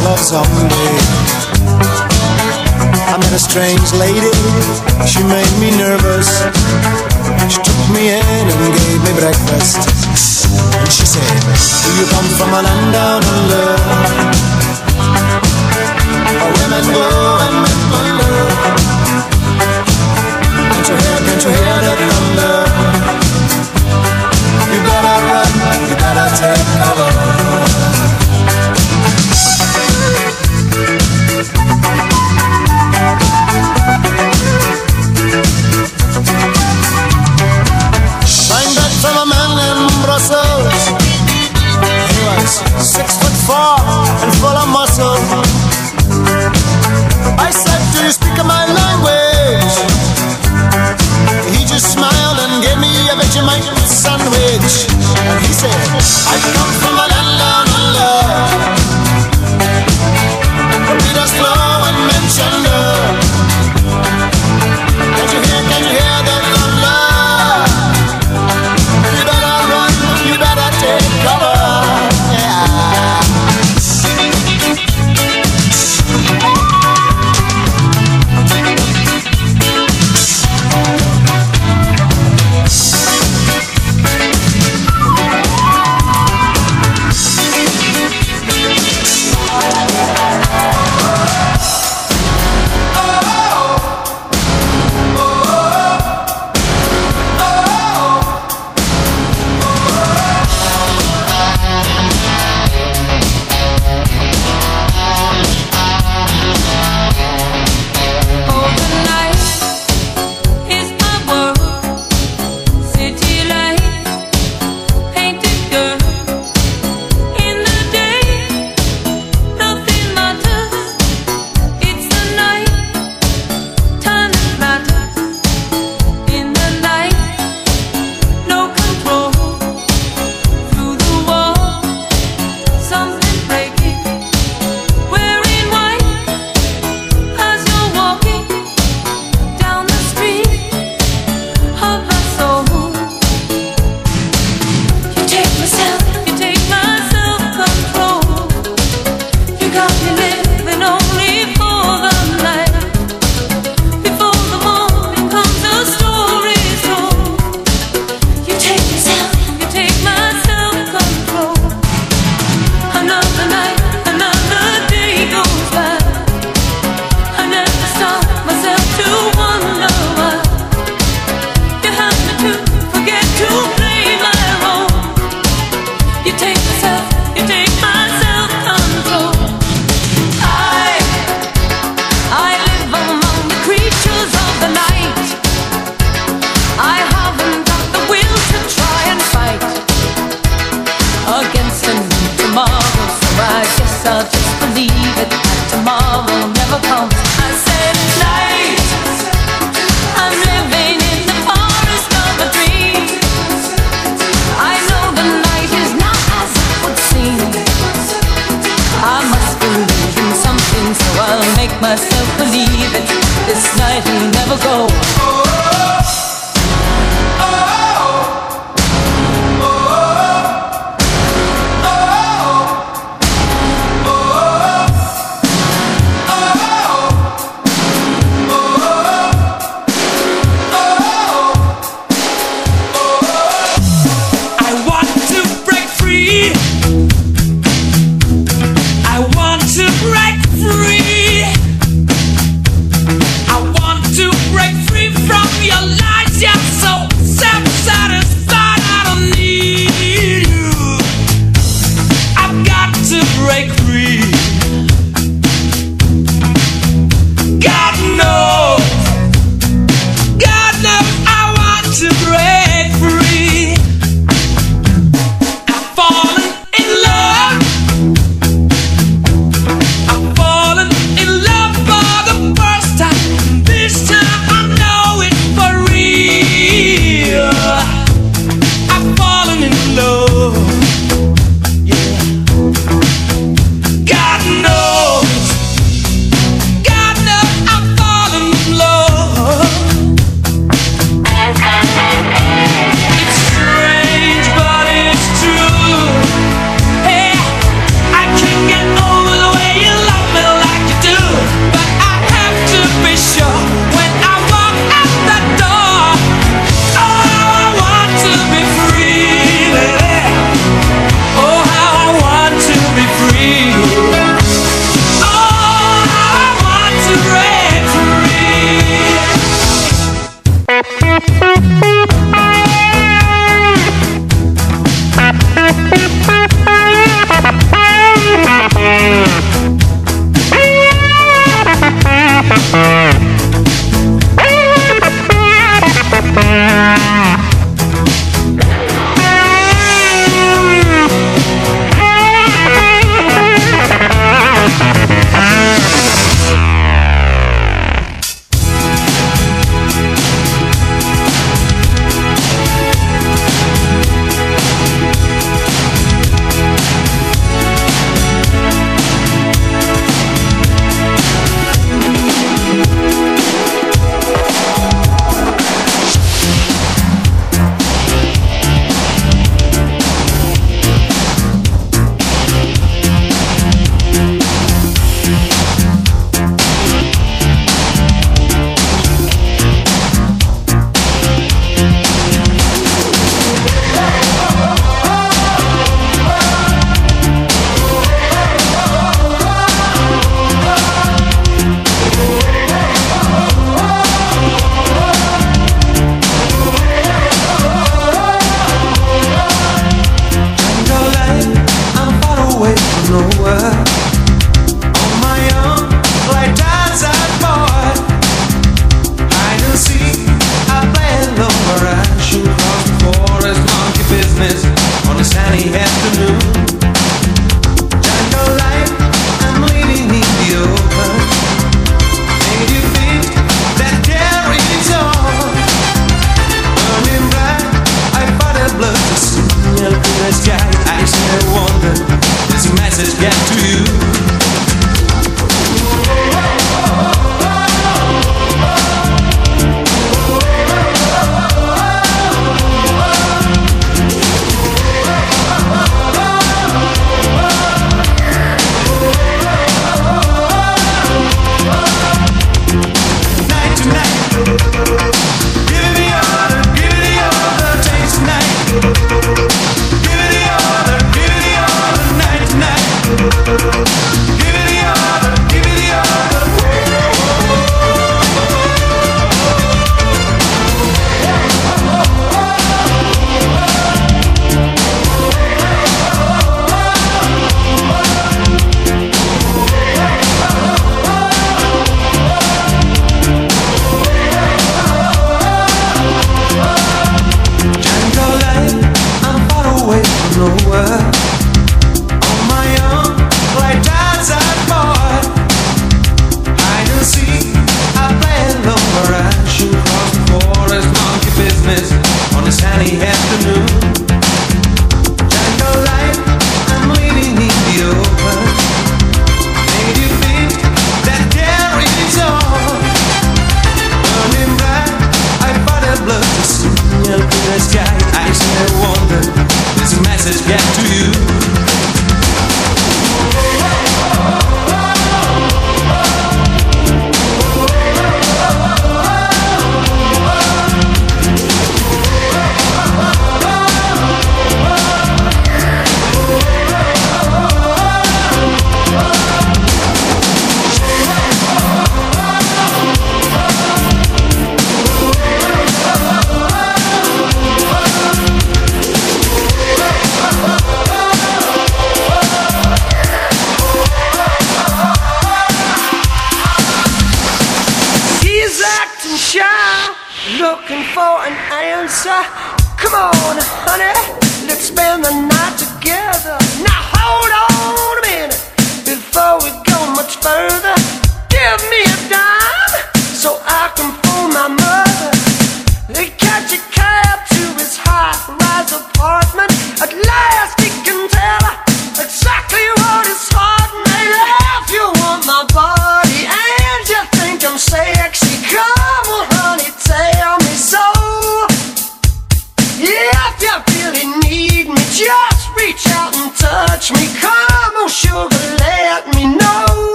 love someday. I met a strange lady, she made me nervous. She took me in and gave me breakfast. And she said, do you come from a land down under, where women go and men wonder? Can't you hear the thunder? You better run, you better take cover. Find that from a man in Brussels. He was 6'4" and full of muscle. I said, do you speak my language? He just smiled and gave me a Vegemite sandwich. And he said, I come from a land down under, where Peter's flow and men chunder. Can you hear the thunder? You better run, you better take cover. Break away from nowhere. On my own, like outside boy. Hide and seek, I play alone where I shoot across the forest. Monkey business on a sunny afternoon. Jungle life, I'm leaving in the open. Native beat that carries on. Burning bright, I fought a blood to signal to the sky. I still wonder, this message get to you.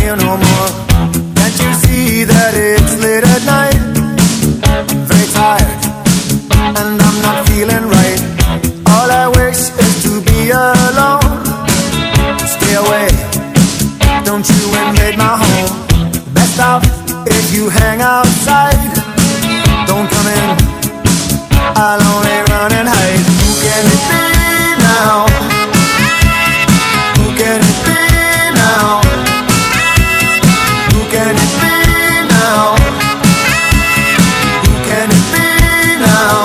here no more. Can't you see that it's late at night? Very tired, and I'm not feeling right. All I wish is to be alone. Stay away, don't you invade my home. Best off if you hang outside. Don't come in, I'll only run and hide. Who can it be now? Who can it be now? Who can it be now? Who can it be now?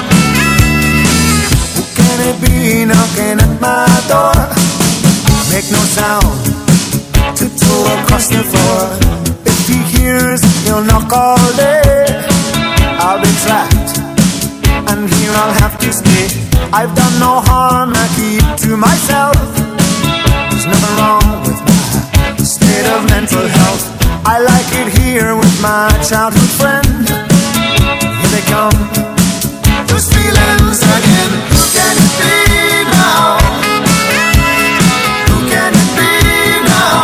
Who can it be knocking at my door? Make no sound, tiptoe across the floor. If he hears, he'll knock all day. I'll be trapped, and here I'll have to stay. I've done no harm, I keep to myself. There's nothing wrong with my state of mental health. I like it here with my childhood friend. Here they come, those feelings again. Who can it be now? Who can it be now?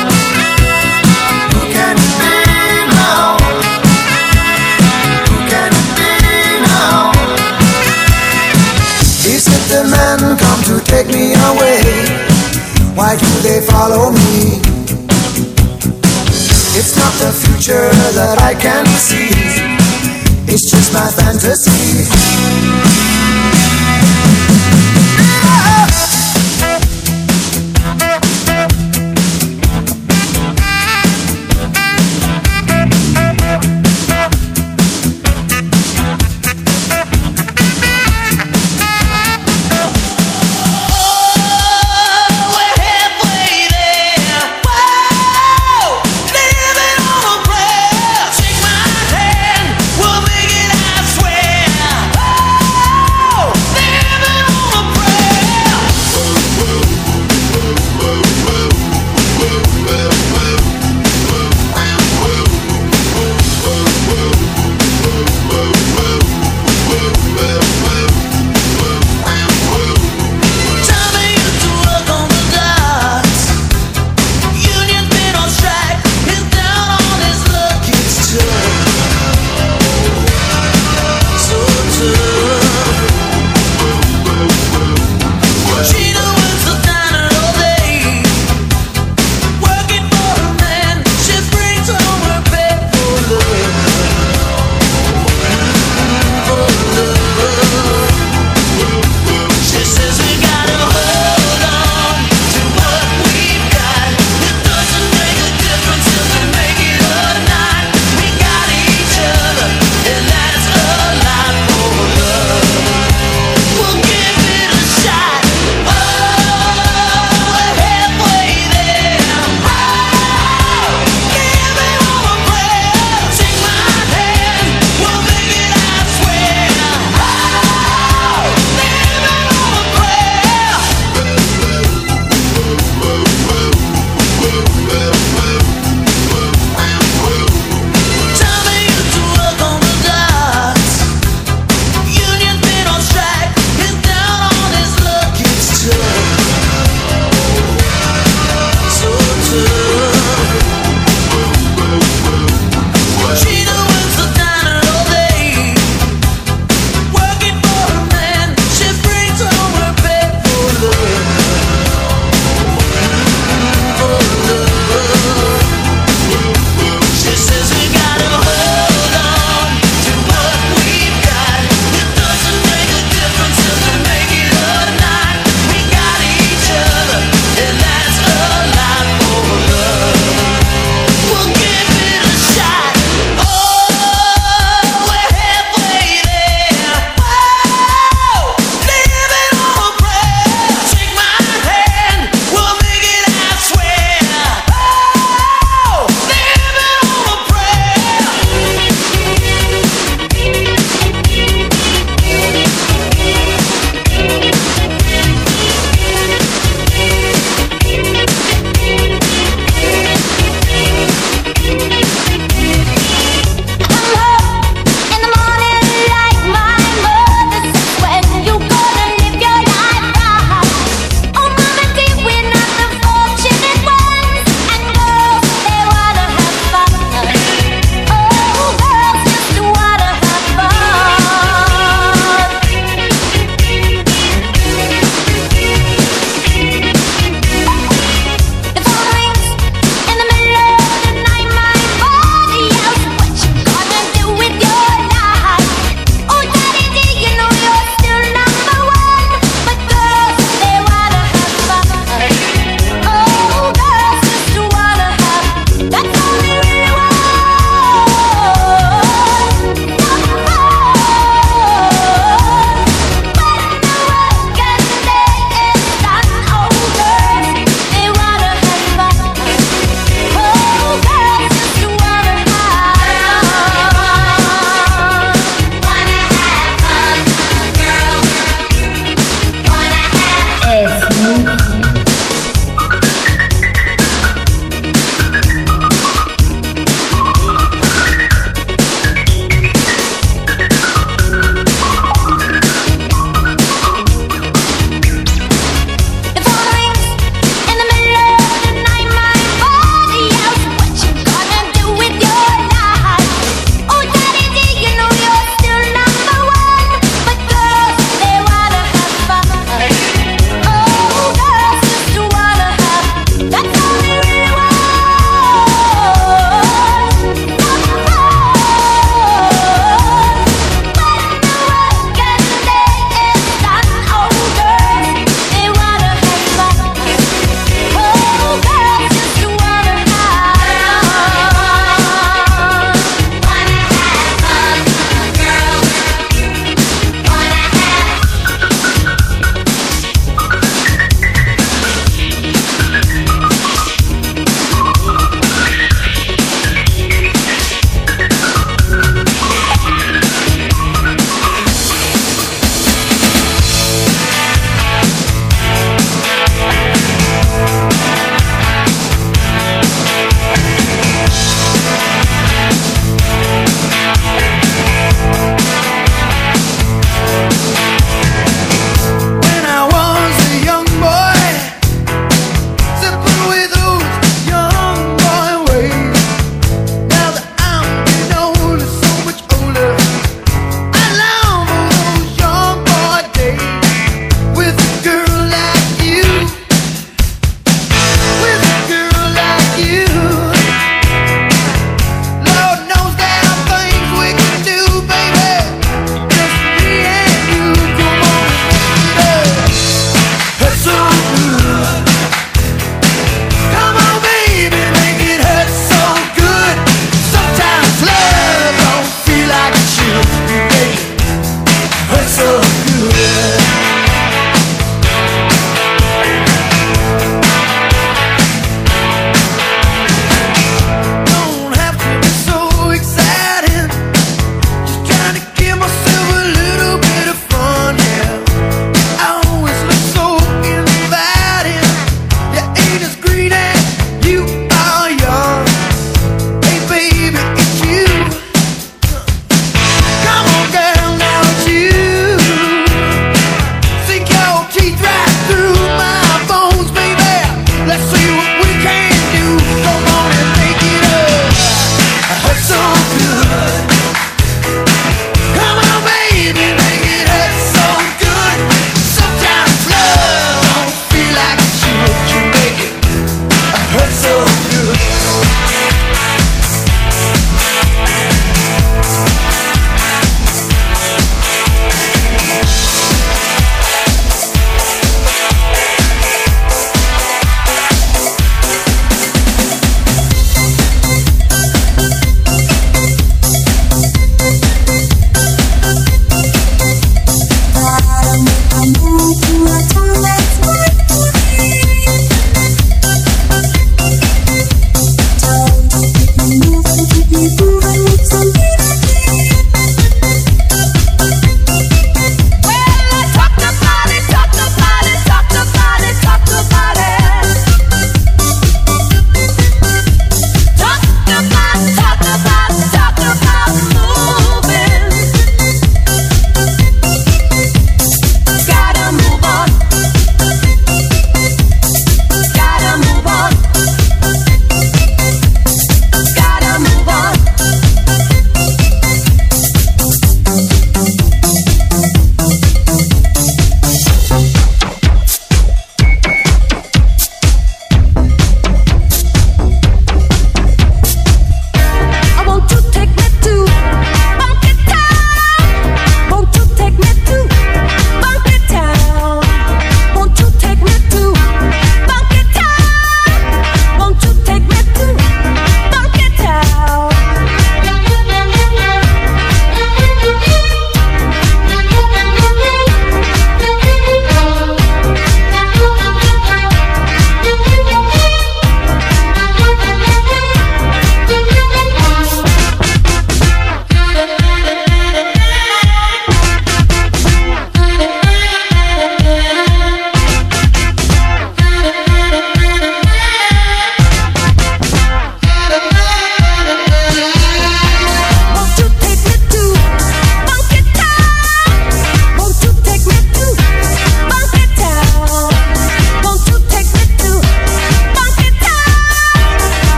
Who can it be now? Who can it be now? These the men come to take me away. Why do they follow me? It's not the future that I can see. It's just my fantasy.